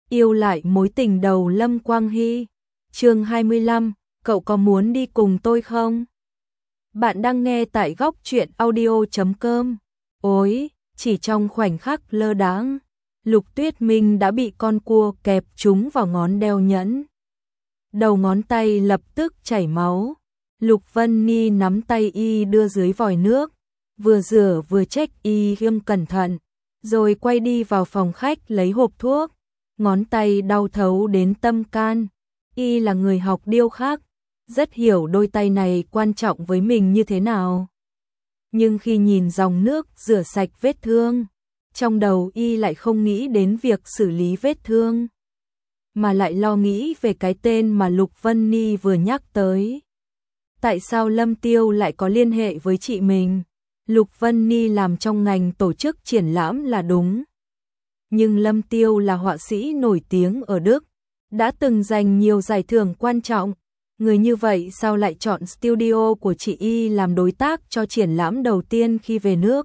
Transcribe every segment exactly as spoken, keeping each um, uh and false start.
yêu lại mối tình đầu Lâm Quang Hy. Chương hai mươi lăm, cậu có muốn đi cùng tôi không? Bạn đang nghe tại góc truyện audio chấm com. Ôi, chỉ trong khoảnh khắc lơ đãng, Lục Tuyết Minh đã bị con cua kẹp trúng vào ngón đeo nhẫn. Đầu ngón tay lập tức chảy máu. Lục Vân Ni nắm tay y đưa dưới vòi nước, vừa rửa vừa trách y khiêm cẩn thận, rồi quay đi vào phòng khách lấy hộp thuốc. Ngón tay đau thấu đến tâm can. Y là người học điêu khắc, rất hiểu đôi tay này quan trọng với mình như thế nào. Nhưng khi nhìn dòng nước rửa sạch vết thương, trong đầu y lại không nghĩ đến việc xử lý vết thương, mà lại lo nghĩ về cái tên mà Lục Vân Ni vừa nhắc tới. Tại sao Lâm Tiêu lại có liên hệ với chị mình? Lục Vân Ni làm trong ngành tổ chức triển lãm là đúng. Nhưng Lâm Tiêu là họa sĩ nổi tiếng ở Đức, đã từng giành nhiều giải thưởng quan trọng. Người như vậy sao lại chọn studio của chị y làm đối tác cho triển lãm đầu tiên khi về nước?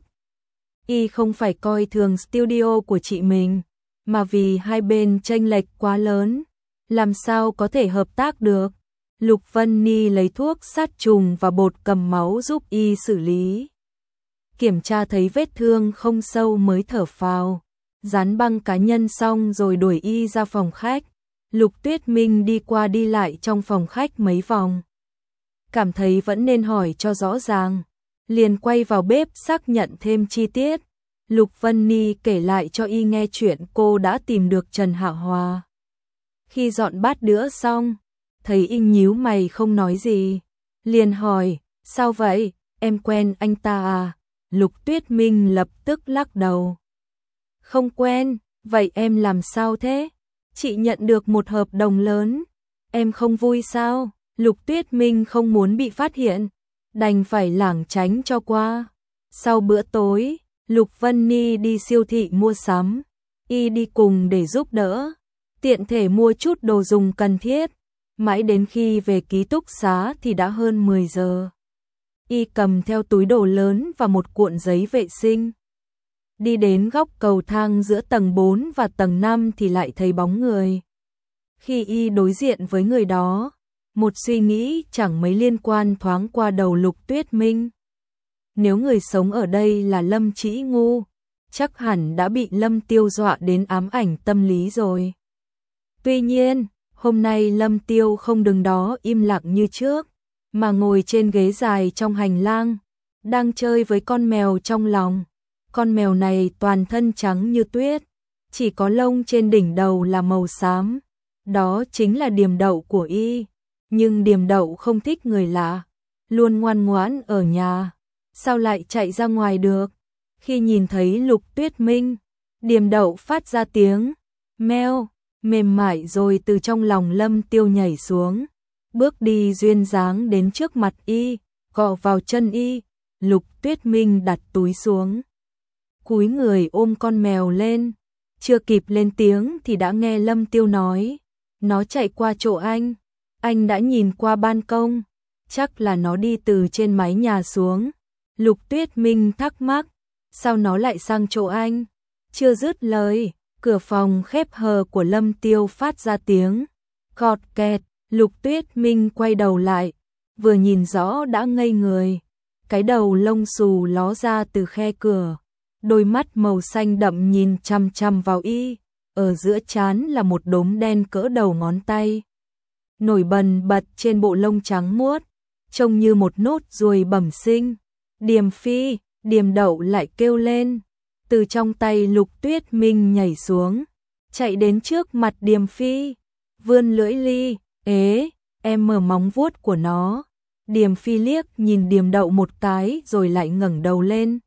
Y không phải coi thường studio của chị mình, mà vì hai bên chênh lệch quá lớn, làm sao có thể hợp tác được. Lục Vân Ni lấy thuốc sát trùng và bột cầm máu giúp y xử lý. Kiểm tra thấy vết thương không sâu mới thở phào, dán băng cá nhân xong rồi đuổi y ra phòng khách. Lục Tuyết Minh đi qua đi lại trong phòng khách mấy vòng, cảm thấy vẫn nên hỏi cho rõ ràng, liền quay vào bếp xác nhận thêm chi tiết. Lục Vân Ni kể lại cho y nghe chuyện cô đã tìm được Trần Hạ Hòa. Khi dọn bát đũa xong, thấy y nhíu mày không nói gì, liền hỏi, sao vậy, em quen anh ta à? Lục Tuyết Minh lập tức lắc đầu. Không quen, vậy em làm sao thế? Chị nhận được một hợp đồng lớn, em không vui sao? Lục Tuyết Minh không muốn bị phát hiện, đành phải lảng tránh cho qua. Sau bữa tối, Lục Vân Ni đi siêu thị mua sắm, y đi cùng để giúp đỡ, tiện thể mua chút đồ dùng cần thiết. Mãi đến khi về ký túc xá thì đã hơn mười giờ. Y cầm theo túi đồ lớn và một cuộn giấy vệ sinh. Đi đến góc cầu thang giữa tầng bốn và tầng năm thì lại thấy bóng người. Khi y đối diện với người đó, một suy nghĩ chẳng mấy liên quan thoáng qua đầu Lục Tuyết Minh. Nếu người sống ở đây là Lâm Chỉ Ngu, chắc hẳn đã bị Lâm Tiêu dọa đến ám ảnh tâm lý rồi. Tuy nhiên, hôm nay Lâm Tiêu không đứng đó im lặng như trước, mà ngồi trên ghế dài trong hành lang, đang chơi với con mèo trong lòng. Con mèo này toàn thân trắng như tuyết, chỉ có lông trên đỉnh đầu là màu xám. Đó chính là Điềm Đậu của y. Nhưng Điềm Đậu không thích người lạ, luôn ngoan ngoãn ở nhà, sao lại chạy ra ngoài được? Khi nhìn thấy Lục Tuyết Minh, Điềm Đậu phát ra tiếng meo, mềm mại rồi từ trong lòng Lâm Tiêu nhảy xuống, bước đi duyên dáng đến trước mặt y, cọ vào chân y. Lục Tuyết Minh đặt túi xuống, cúi người ôm con mèo lên, chưa kịp lên tiếng thì đã nghe Lâm Tiêu nói, nó chạy qua chỗ anh, anh đã nhìn qua ban công, chắc là nó đi từ trên mái nhà xuống. Lục Tuyết Minh thắc mắc, sao nó lại sang chỗ anh? Chưa dứt lời, cửa phòng khép hờ của Lâm Tiêu phát ra tiếng cọt kẹt. Lục Tuyết Minh quay đầu lại, vừa nhìn rõ đã ngây người, cái đầu lông xù ló ra từ khe cửa, đôi mắt màu xanh đậm nhìn chằm chằm vào y, ở giữa trán là một đốm đen cỡ đầu ngón tay, nổi bần bật trên bộ lông trắng muốt, trông như một nốt ruồi bẩm sinh. Điềm Phi, Điềm Đậu lại kêu lên, từ trong tay Lục Tuyết Minh nhảy xuống, chạy đến trước mặt Điềm Phi, vươn lưỡi li, ế, em mở móng vuốt của nó. Điềm Phi liếc nhìn Điềm Đậu một cái rồi lại ngẩng đầu lên,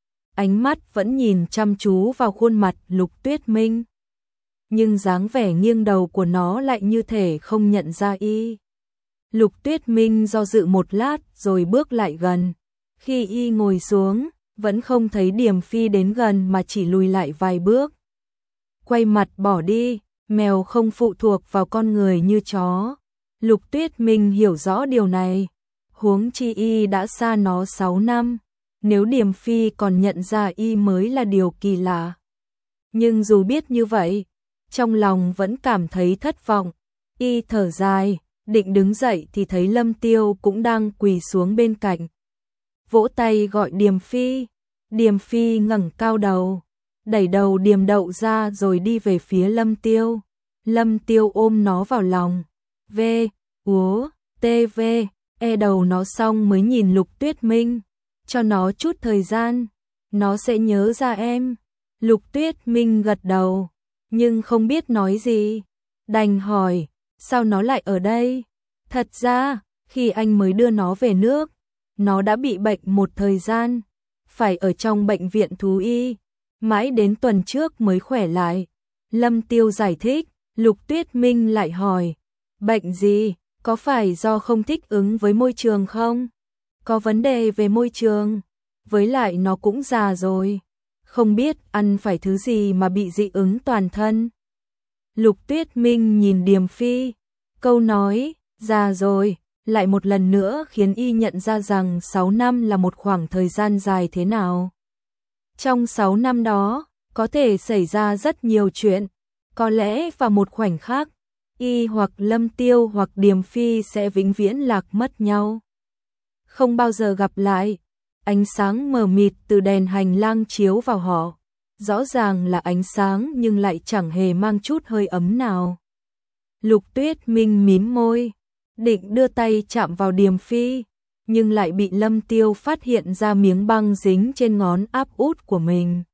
ánh mắt vẫn nhìn chăm chú vào khuôn mặt Lục Tuyết Minh, nhưng dáng vẻ nghiêng đầu của nó lại như thể không nhận ra y. Lục Tuyết Minh do dự một lát rồi bước lại gần. Khi y ngồi xuống, vẫn không thấy Điềm Phi đến gần mà chỉ lùi lại vài bước. Quay mặt bỏ đi, mèo không phụ thuộc vào con người như chó. Lục Tuyết Minh hiểu rõ điều này, huống chi y đã xa nó sáu năm, nếu Điềm Phi còn nhận ra y mới là điều kỳ lạ. Nhưng dù biết như vậy, trong lòng vẫn cảm thấy thất vọng. Y thở dài, định đứng dậy thì thấy Lâm Tiêu cũng đang quỳ xuống bên cạnh. Vỗ tay gọi Điềm Phi. Điềm Phi ngẩng cao đầu, đẩy đầu Điềm Đậu ra rồi đi về phía Lâm Tiêu. Lâm Tiêu ôm nó vào lòng. V, úa, tê vê, e đầu nó xong mới nhìn Lục Tuyết Minh. Cho nó chút thời gian, nó sẽ nhớ ra em. Lục Tuyết Minh gật đầu, nhưng không biết nói gì. Đành hỏi, sao nó lại ở đây? Thật ra, khi anh mới đưa nó về nước, nó đã bị bệnh một thời gian, phải ở trong bệnh viện thú y, mãi đến tuần trước mới khỏe lại. Lâm Tiêu giải thích, Lục Tuyết Minh lại hỏi, bệnh gì, có phải do không thích ứng với môi trường không? Có vấn đề về môi trường, với lại nó cũng già rồi, không biết ăn phải thứ gì mà bị dị ứng toàn thân. Lục Tuyết Minh nhìn Điềm Phi, câu nói, già rồi, lại một lần nữa khiến y nhận ra rằng sáu năm là một khoảng thời gian dài thế nào. Trong sáu năm đó, có thể xảy ra rất nhiều chuyện, có lẽ vào một khoảnh khắc, y hoặc Lâm Tiêu hoặc Điềm Phi sẽ vĩnh viễn lạc mất nhau. Không bao giờ gặp lại. Ánh sáng mờ mịt từ đèn hành lang chiếu vào họ, rõ ràng là ánh sáng nhưng lại chẳng hề mang chút hơi ấm nào. Lục Tuyết Minh mím môi, định đưa tay chạm vào Điềm Phi, nhưng lại bị Lâm Tiêu phát hiện ra miếng băng dính trên ngón áp út của mình.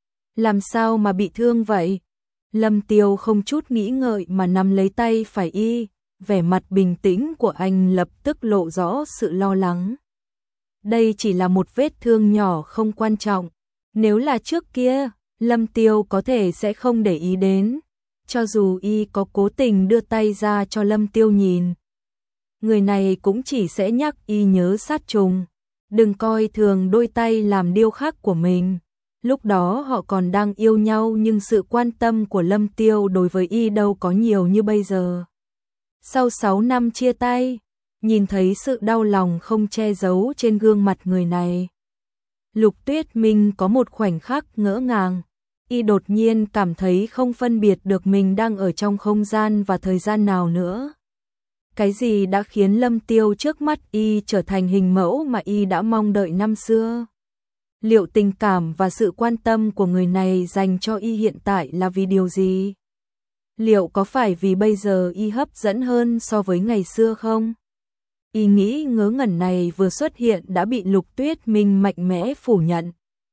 Làm sao mà bị thương vậy? Lâm Tiêu không chút nghĩ ngợi mà nắm lấy tay phải y, vẻ mặt bình tĩnh của anh lập tức lộ rõ sự lo lắng. Đây chỉ là một vết thương nhỏ không quan trọng, nếu là trước kia, Lâm Tiêu có thể sẽ không để ý đến, cho dù y có cố tình đưa tay ra cho Lâm Tiêu nhìn. Người này cũng chỉ sẽ nhắc y nhớ sát trùng, đừng coi thường đôi tay làm điêu khắc của mình. Lúc đó họ còn đang yêu nhau nhưng sự quan tâm của Lâm Tiêu đối với y đâu có nhiều như bây giờ. Sau sáu năm chia tay, nhìn thấy sự đau lòng không che giấu trên gương mặt người này, Lục Tuyết Minh có một khoảnh khắc ngỡ ngàng, y đột nhiên cảm thấy không phân biệt được mình đang ở trong không gian và thời gian nào nữa. Cái gì đã khiến Lâm Tiêu trước mắt y trở thành hình mẫu mà y đã mong đợi năm xưa? Liệu tình cảm và sự quan tâm của người này dành cho y hiện tại là vì điều gì? Liệu có phải vì bây giờ y hấp dẫn hơn so với ngày xưa không? Ý nghĩ ngớ ngẩn này vừa xuất hiện đã bị Lục Tuyết Minh mạnh mẽ phủ nhận.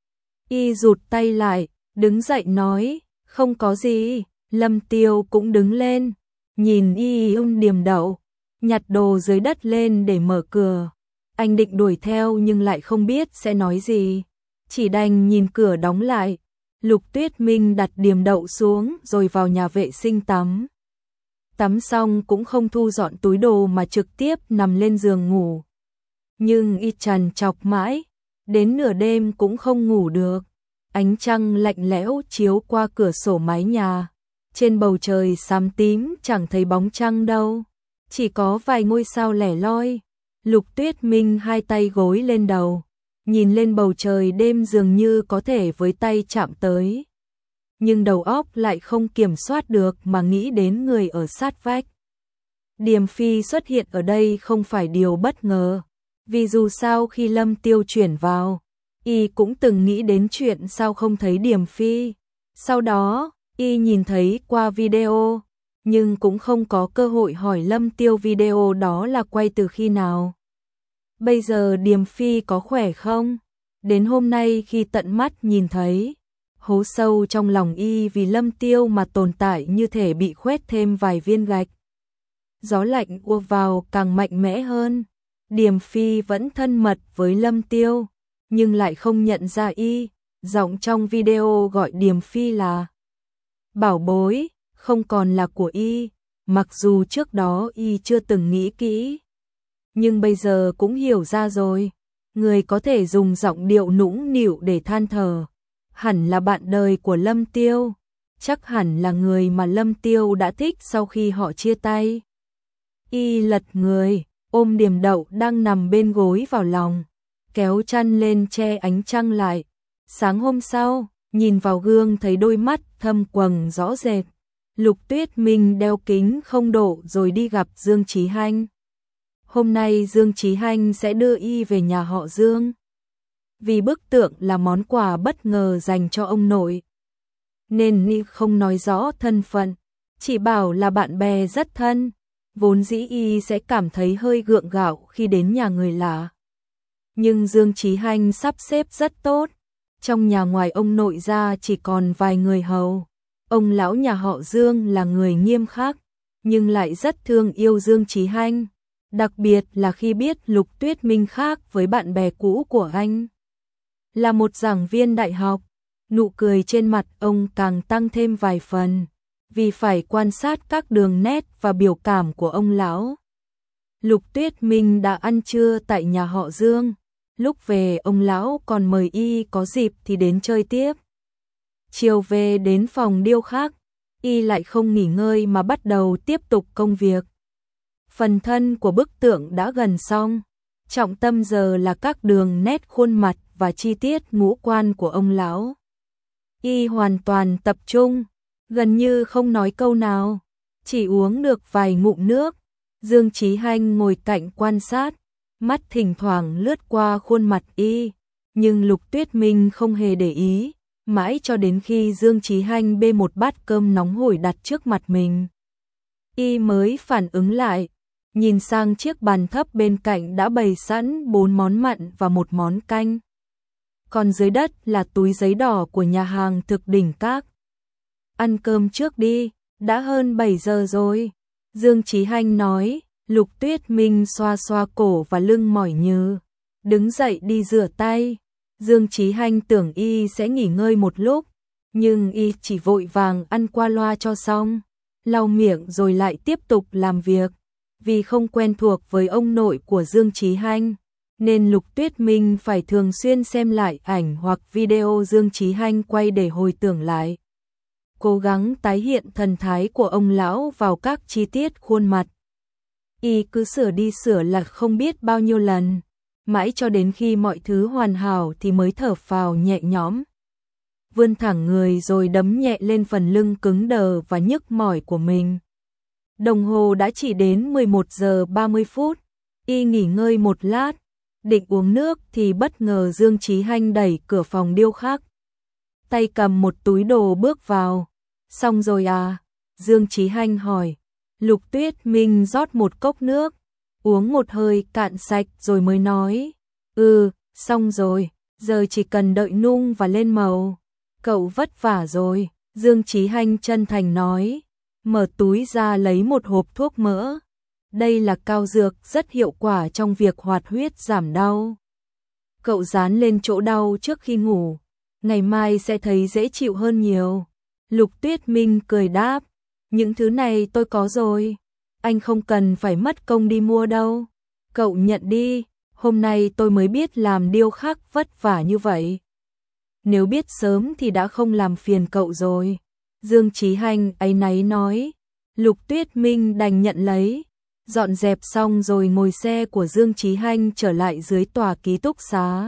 Y rụt tay lại, đứng dậy nói, không có gì. Lâm Tiêu cũng đứng lên, nhìn y ung Điềm Đậu, nhặt đồ dưới đất lên để mở cửa. Anh định đuổi theo nhưng lại không biết sẽ nói gì, chỉ đành nhìn cửa đóng lại. Lục Tuyết Minh đặt Điềm Đậu xuống rồi vào nhà vệ sinh tắm. Tắm xong cũng không thu dọn túi đồ mà trực tiếp nằm lên giường ngủ. Nhưng y trằn trọc mãi, đến nửa đêm cũng không ngủ được. Ánh trăng lạnh lẽo chiếu qua cửa sổ mái nhà. Trên bầu trời xám tím chẳng thấy bóng trăng đâu, chỉ có vài ngôi sao lẻ loi. Lục Tuyết Minh hai tay gối lên đầu, nhìn lên bầu trời đêm dường như có thể với tay chạm tới. Nhưng đầu óc lại không kiểm soát được mà nghĩ đến người ở sát vách. Điềm Phi xuất hiện ở đây không phải điều bất ngờ, vì dù sao khi Lâm Tiêu chuyển vào, y cũng từng nghĩ đến chuyện sao không thấy Điềm Phi. Sau đó, y nhìn thấy qua video, nhưng cũng không có cơ hội hỏi Lâm Tiêu video đó là quay từ khi nào. Bây giờ Điềm Phi có khỏe không? Đến hôm nay khi tận mắt nhìn thấy, hố sâu trong lòng y vì Lâm Tiêu mà tồn tại như thể bị khoét thêm vài viên gạch. Gió lạnh ùa vào càng mạnh mẽ hơn. Điềm Phi vẫn thân mật với Lâm Tiêu, nhưng lại không nhận ra y. Giọng trong video gọi Điềm Phi là bảo bối, không còn là của y, mặc dù trước đó y chưa từng nghĩ kỹ. Nhưng bây giờ cũng hiểu ra rồi, người có thể dùng giọng điệu nũng nịu để than thở, hẳn là bạn đời của Lâm Tiêu, chắc hẳn là người mà Lâm Tiêu đã thích sau khi họ chia tay. Y lật người, ôm Điềm Đậu đang nằm bên gối vào lòng, kéo chăn lên che ánh trăng lại. Sáng hôm sau, nhìn vào gương thấy đôi mắt thâm quầng rõ rệt, Lục Tuyết Minh đeo kính không độ rồi đi gặp Dương Chí Hanh. Hôm nay Dương Chí Hanh sẽ đưa y về nhà họ Dương. Vì bức tượng là món quà bất ngờ dành cho ông nội, nên y không nói rõ thân phận, chỉ bảo là bạn bè rất thân. Vốn dĩ y sẽ cảm thấy hơi gượng gạo khi đến nhà người lạ. Nhưng Dương Chí Hanh sắp xếp rất tốt. Trong nhà ngoài ông nội ra chỉ còn vài người hầu. Ông lão nhà họ Dương là người nghiêm khắc, nhưng lại rất thương yêu Dương Chí Hanh. Đặc biệt là khi biết Lục Tuyết Minh khác với bạn bè cũ của anh, là một giảng viên đại học, nụ cười trên mặt ông càng tăng thêm vài phần, vì phải quan sát các đường nét và biểu cảm của ông lão. Lục Tuyết Minh đã ăn trưa tại nhà họ Dương, lúc về ông lão còn mời y có dịp thì đến chơi tiếp. Chiều về đến phòng điêu khắc, y lại không nghỉ ngơi mà bắt đầu tiếp tục công việc. Phần thân của bức tượng đã gần xong, trọng tâm giờ là các đường nét khuôn mặt và chi tiết ngũ quan của ông lão. Y hoàn toàn tập trung, gần như không nói câu nào, chỉ uống được vài ngụm nước. Dương Chí Hanh ngồi cạnh quan sát, mắt thỉnh thoảng lướt qua khuôn mặt y, nhưng Lục Tuyết Minh không hề để ý, mãi cho đến khi Dương Chí Hanh bê một bát cơm nóng hổi đặt trước mặt mình, y mới phản ứng lại, nhìn sang chiếc bàn thấp bên cạnh đã bày sẵn bốn món mặn và một món canh. Còn dưới đất là túi giấy đỏ của nhà hàng thực đỉnh các. Ăn cơm trước đi, đã hơn bảy giờ rồi. Dương Chí Hanh nói. Lục Tuyết Minh xoa xoa cổ và lưng mỏi nhừ, đứng dậy đi rửa tay. Dương Chí Hanh tưởng y sẽ nghỉ ngơi một lúc, nhưng y chỉ vội vàng ăn qua loa cho xong, lau miệng rồi lại tiếp tục làm việc. Vì không quen thuộc với ông nội của Dương Chí Hanh, nên Lục Tuyết Minh phải thường xuyên xem lại ảnh hoặc video Dương Chí Hanh quay để hồi tưởng lại, cố gắng tái hiện thần thái của ông lão vào các chi tiết khuôn mặt. Y cứ sửa đi sửa lại không biết bao nhiêu lần, mãi cho đến khi mọi thứ hoàn hảo thì mới thở phào nhẹ nhõm. Vươn thẳng người rồi đấm nhẹ lên phần lưng cứng đờ và nhức mỏi của mình. Đồng hồ đã chỉ đến mười một giờ ba mươi phút, y nghỉ ngơi một lát, định uống nước thì bất ngờ Dương Chí Hanh đẩy cửa phòng điêu khắc. Tay cầm một túi đồ bước vào. Xong rồi à? Dương Chí Hanh hỏi. Lục Tuyết Minh rót một cốc nước, uống một hơi cạn sạch rồi mới nói. Ừ, xong rồi, giờ chỉ cần đợi nung và lên màu. Cậu vất vả rồi, Dương Chí Hanh chân thành nói. Mở túi ra lấy một hộp thuốc mỡ. Đây là cao dược rất hiệu quả trong việc hoạt huyết giảm đau. Cậu dán lên chỗ đau trước khi ngủ, ngày mai sẽ thấy dễ chịu hơn nhiều. Lục Tuyết Minh cười đáp. Những thứ này tôi có rồi, anh không cần phải mất công đi mua đâu. Cậu nhận đi, hôm nay tôi mới biết làm điêu khắc vất vả như vậy. Nếu biết sớm thì đã không làm phiền cậu rồi. Dương Chí Hanh áy náy nói. Lục Tuyết Minh đành nhận lấy, dọn dẹp xong rồi ngồi xe của Dương Chí Hanh trở lại dưới tòa ký túc xá.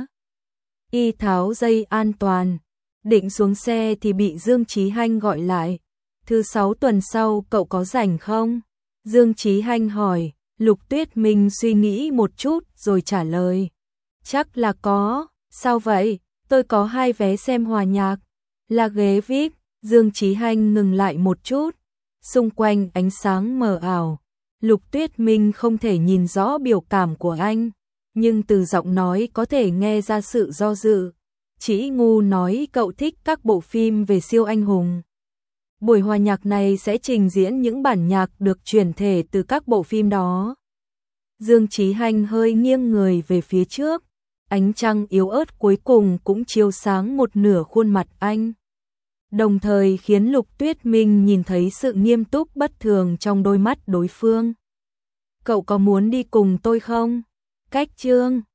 Y tháo dây an toàn, định xuống xe thì bị Dương Chí Hanh gọi lại. Thứ sáu tuần sau cậu có rảnh không? Dương Chí Hanh hỏi. Lục Tuyết Minh suy nghĩ một chút rồi trả lời. Chắc là có. Sao vậy? Tôi có hai vé xem hòa nhạc. Là ghế vi ai pi. Dương Chí Hanh ngừng lại một chút. Xung quanh ánh sáng mờ ảo. Lục Tuyết Minh không thể nhìn rõ biểu cảm của anh, nhưng từ giọng nói có thể nghe ra sự do dự. Chỉ ngu nói cậu thích các bộ phim về siêu anh hùng. Buổi hòa nhạc này sẽ trình diễn những bản nhạc được chuyển thể từ các bộ phim đó. Dương Chí Hanh hơi nghiêng người về phía trước, ánh trăng yếu ớt cuối cùng cũng chiếu sáng một nửa khuôn mặt anh, đồng thời khiến Lục Tuyết Minh nhìn thấy sự nghiêm túc bất thường trong đôi mắt đối phương. Cậu có muốn đi cùng tôi không? Cách Trương